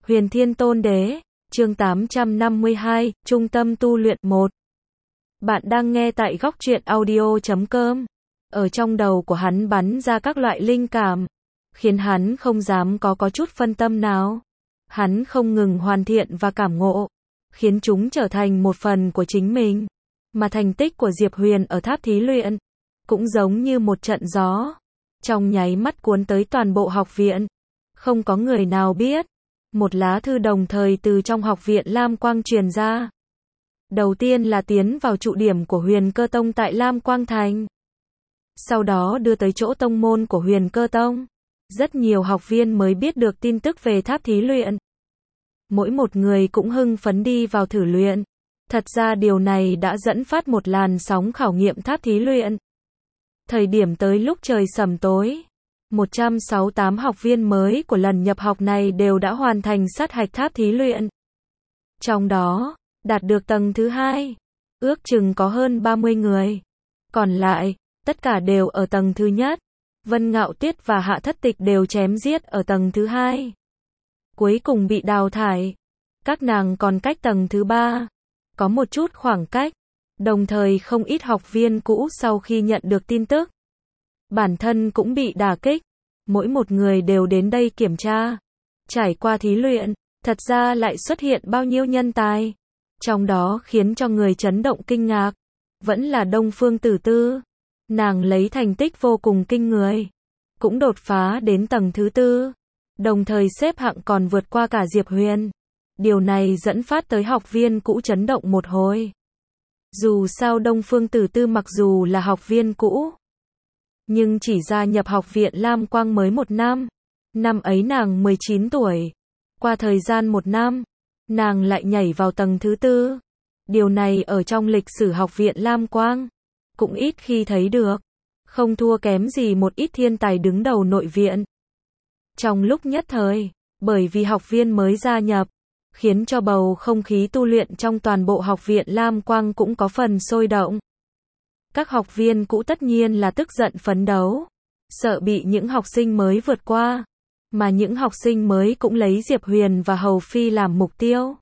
Huyền Thiên Tôn Đế, chương 852, Trung tâm tu luyện 1. Bạn đang nghe tại góc truyện audio.com. Ở trong đầu của hắn bắn ra các loại linh cảm, khiến hắn không dám có chút phân tâm nào. Hắn không ngừng hoàn thiện và cảm ngộ, khiến chúng trở thành một phần của chính mình. Mà thành tích của Diệp Huyền ở tháp thí luyện, cũng giống như một trận gió, trong nháy mắt cuốn tới toàn bộ học viện. Không có người nào biết. Một lá thư đồng thời từ trong học viện Lam Quang truyền ra. Đầu tiên là tiến vào trụ điểm của Huyền Cơ Tông tại Lam Quang Thành. Sau đó đưa tới chỗ tông môn của Huyền Cơ Tông. Rất nhiều học viên mới biết được tin tức về tháp thí luyện. Mỗi một người cũng hưng phấn đi vào thử luyện. Thật ra điều này đã dẫn phát một làn sóng khảo nghiệm tháp thí luyện. Thời điểm tới lúc trời sẩm tối, 168 học viên mới của lần nhập học này đều đã hoàn thành sát hạch tháp thí luyện. Trong đó, đạt được tầng thứ 2, ước chừng có hơn 30 người. Còn lại, tất cả đều ở tầng thứ nhất. Vân Ngạo Tuyết và Hạ Thất Tịch đều chém giết ở tầng thứ 2. Cuối cùng bị đào thải. Các nàng còn cách tầng thứ 3 có một chút khoảng cách. Đồng thời không ít học viên cũ sau khi nhận được tin tức, bản thân cũng bị đả kích. Mỗi một người đều đến đây kiểm tra. Trải qua thí luyện, thật ra lại xuất hiện bao nhiêu nhân tài. Trong đó khiến cho người chấn động kinh ngạc, vẫn là Đông Phương Tử Tư. Nàng lấy thành tích vô cùng kinh người, cũng đột phá đến tầng thứ 4. Đồng thời xếp hạng còn vượt qua cả Diệp Huyền. Điều này dẫn phát tới học viên cũ chấn động một hồi. Dù sao Đông Phương Tử Tư mặc dù là học viên cũ, nhưng chỉ gia nhập học viện Lam Quang mới 1 năm. Năm ấy nàng 19 tuổi. Qua thời gian 1 năm, nàng lại nhảy vào tầng thứ 4. Điều này ở trong lịch sử học viện Lam Quang cũng ít khi thấy được. Không thua kém gì một ít thiên tài đứng đầu nội viện. Trong lúc nhất thời, bởi vì học viên mới gia nhập, khiến cho bầu không khí tu luyện trong toàn bộ học viện Lam Quang cũng có phần sôi động. Các học viên cũ tất nhiên là tức giận phấn đấu, sợ bị những học sinh mới vượt qua, mà những học sinh mới cũng lấy Diệp Huyền và Hầu Phi làm mục tiêu.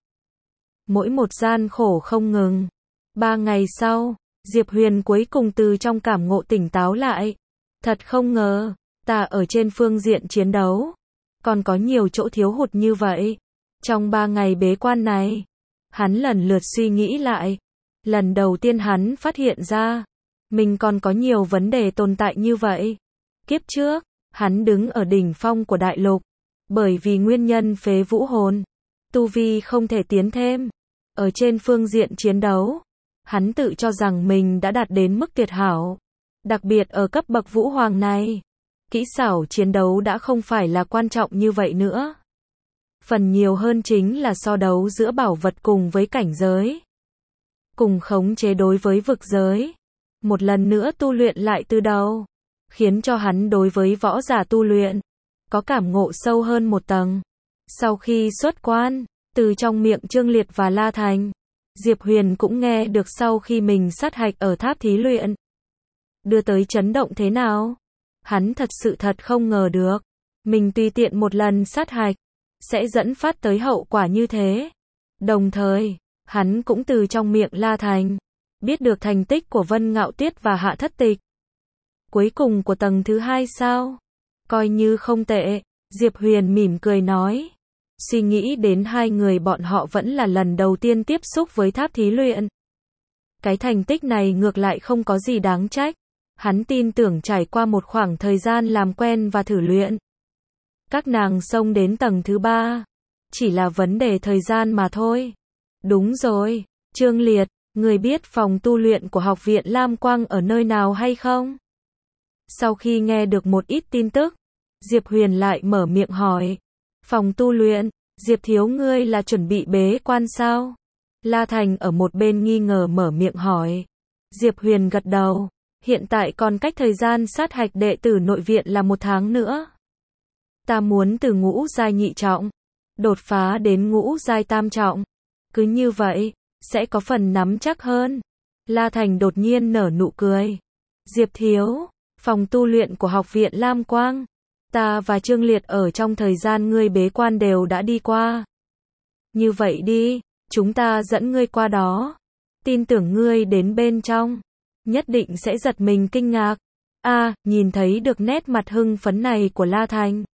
Mỗi một gian khổ không ngừng. 3 ngày sau, Diệp Huyền cuối cùng từ trong cảm ngộ tỉnh táo lại. Thật không ngờ, ta ở trên phương diện chiến đấu, còn có nhiều chỗ thiếu hụt như vậy. Trong 3 ngày bế quan này, hắn lần lượt suy nghĩ lại. Lần đầu tiên hắn phát hiện ra, mình còn có nhiều vấn đề tồn tại như vậy. Kiếp trước, hắn đứng ở đỉnh phong của đại lục, bởi vì nguyên nhân phế vũ hồn, tu vi không thể tiến thêm. Ở trên phương diện chiến đấu, hắn tự cho rằng mình đã đạt đến mức tuyệt hảo. Đặc biệt ở cấp bậc vũ hoàng này, kỹ xảo chiến đấu đã không phải là quan trọng như vậy nữa. Phần nhiều hơn chính là so đấu giữa bảo vật cùng với cảnh giới, cùng khống chế đối với vực giới. Một lần nữa tu luyện lại từ đầu, khiến cho hắn đối với võ giả tu luyện có cảm ngộ sâu hơn một tầng. Sau khi xuất quan, từ trong miệng Trương Liệt và La Thành, Diệp Huyền cũng nghe được sau khi mình sát hạch ở tháp thí luyện, đưa tới chấn động thế nào. Hắn thật sự không ngờ được, mình tùy tiện một lần sát hạch, sẽ dẫn phát tới hậu quả như thế. Đồng thời, hắn cũng từ trong miệng La Thành, biết được thành tích của Vân Ngạo Tuyết và Hạ Thất Tịch. Cuối cùng của tầng thứ 2 sao? Coi như không tệ, Diệp Huyền mỉm cười nói. Suy nghĩ đến hai người bọn họ vẫn là lần đầu tiên tiếp xúc với tháp thí luyện. Cái thành tích này ngược lại không có gì đáng trách. Hắn tin tưởng trải qua một khoảng thời gian làm quen và thử luyện, các nàng xông đến tầng thứ 3. Chỉ là vấn đề thời gian mà thôi. Đúng rồi, Trương Liệt, người biết phòng tu luyện của học viện Lam Quang ở nơi nào hay không? Sau khi nghe được một ít tin tức, Diệp Huyền lại mở miệng hỏi. Phòng tu luyện, Diệp thiếu ngươi là chuẩn bị bế quan sao? La Thành ở một bên nghi ngờ mở miệng hỏi. Diệp Huyền gật đầu. Hiện tại còn cách thời gian sát hạch đệ tử nội viện là 1 tháng nữa. Ta muốn từ ngũ giai nhị trọng đột phá đến ngũ giai tam trọng. Cứ như vậy, sẽ có phần nắm chắc hơn. La Thành đột nhiên nở nụ cười. Diệp thiếu, phòng tu luyện của học viện Lam Quang, ta và Trương Liệt ở trong thời gian ngươi bế quan đều đã đi qua. Như vậy đi, chúng ta dẫn ngươi qua đó. Tin tưởng ngươi đến bên trong, nhất định sẽ giật mình kinh ngạc. Nhìn thấy được nét mặt hưng phấn này của La Thành.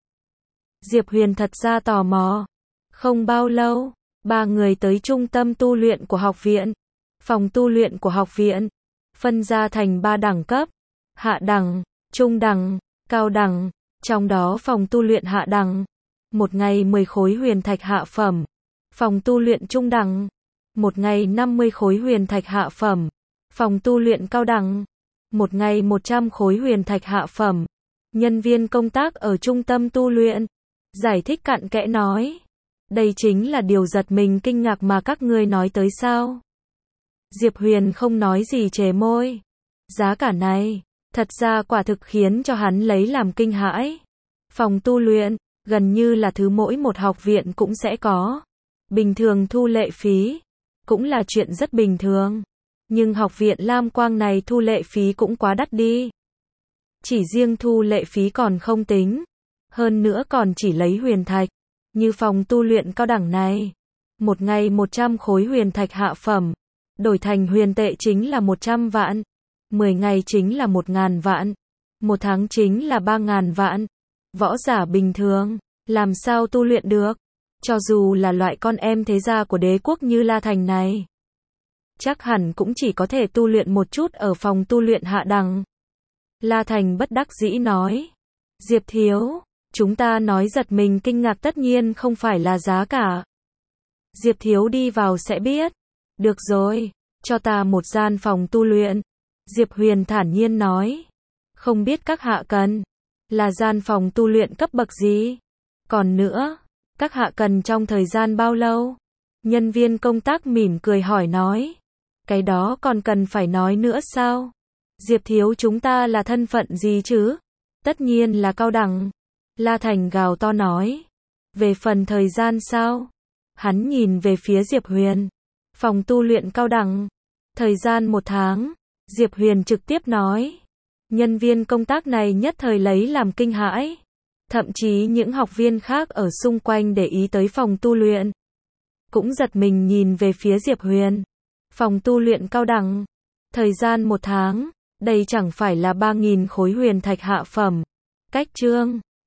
Diệp Huyền thật ra tò mò. Không bao lâu, ba người tới trung tâm tu luyện của học viện. Phòng tu luyện của học viện phân ra thành 3 đẳng cấp: hạ đẳng, trung đẳng, cao đẳng. Trong đó phòng tu luyện hạ đẳng, một ngày 10 khối huyền thạch hạ phẩm. Phòng tu luyện trung đẳng, một ngày 50 khối huyền thạch hạ phẩm. Phòng tu luyện cao đẳng, một ngày 100 khối huyền thạch hạ phẩm. Nhân viên công tác ở trung tâm tu luyện giải thích cặn kẽ nói: đây chính là điều giật mình kinh ngạc mà các ngươi nói tới sao? Diệp Huyền không nói gì, trề môi. Giá cả này, thật ra quả thực khiến cho hắn lấy làm kinh hãi. Phòng tu luyện, gần như là thứ mỗi một học viện cũng sẽ có. Bình thường thu lệ phí, cũng là chuyện rất bình thường. Nhưng học viện Lam Quang này thu lệ phí cũng quá đắt đi. Chỉ riêng thu lệ phí còn không tính. Hơn nữa còn chỉ lấy huyền thạch. Như phòng tu luyện cao đẳng này, một ngày 100 khối huyền thạch hạ phẩm, đổi thành huyền tệ chính là 100 vạn. 10 ngày chính là 1.000 vạn. Một tháng chính là 3.000 vạn. Võ giả bình thường, làm sao tu luyện được? Cho dù là loại con em thế gia của đế quốc như La Thành này, chắc hẳn cũng chỉ có thể tu luyện một chút ở phòng tu luyện hạ đẳng. La Thành bất đắc dĩ nói: Diệp thiếu, chúng ta nói giật mình kinh ngạc tất nhiên không phải là giá cả. Diệp thiếu đi vào sẽ biết. Được rồi, cho ta một gian phòng tu luyện. Diệp Huyền thản nhiên nói: không biết các hạ cần là gian phòng tu luyện cấp bậc gì? Còn nữa, các hạ cần trong thời gian bao lâu? Nhân viên công tác mỉm cười hỏi nói: cái đó còn cần phải nói nữa sao? Diệp thiếu, chúng ta là thân phận gì chứ? Tất nhiên là cao đẳng. La Thành gào to nói. Về phần thời gian sao? Hắn nhìn về phía Diệp Huyền. Phòng tu luyện cao đẳng, thời gian 1 tháng. Diệp Huyền trực tiếp nói. Nhân viên công tác này nhất thời lấy làm kinh hãi. Thậm chí những học viên khác ở xung quanh để ý tới phòng tu luyện, cũng giật mình nhìn về phía Diệp Huyền. Phòng tu luyện cao đẳng, thời gian 1 tháng, đây chẳng phải là 3.000 khối huyền thạch hạ phẩm. Cách chương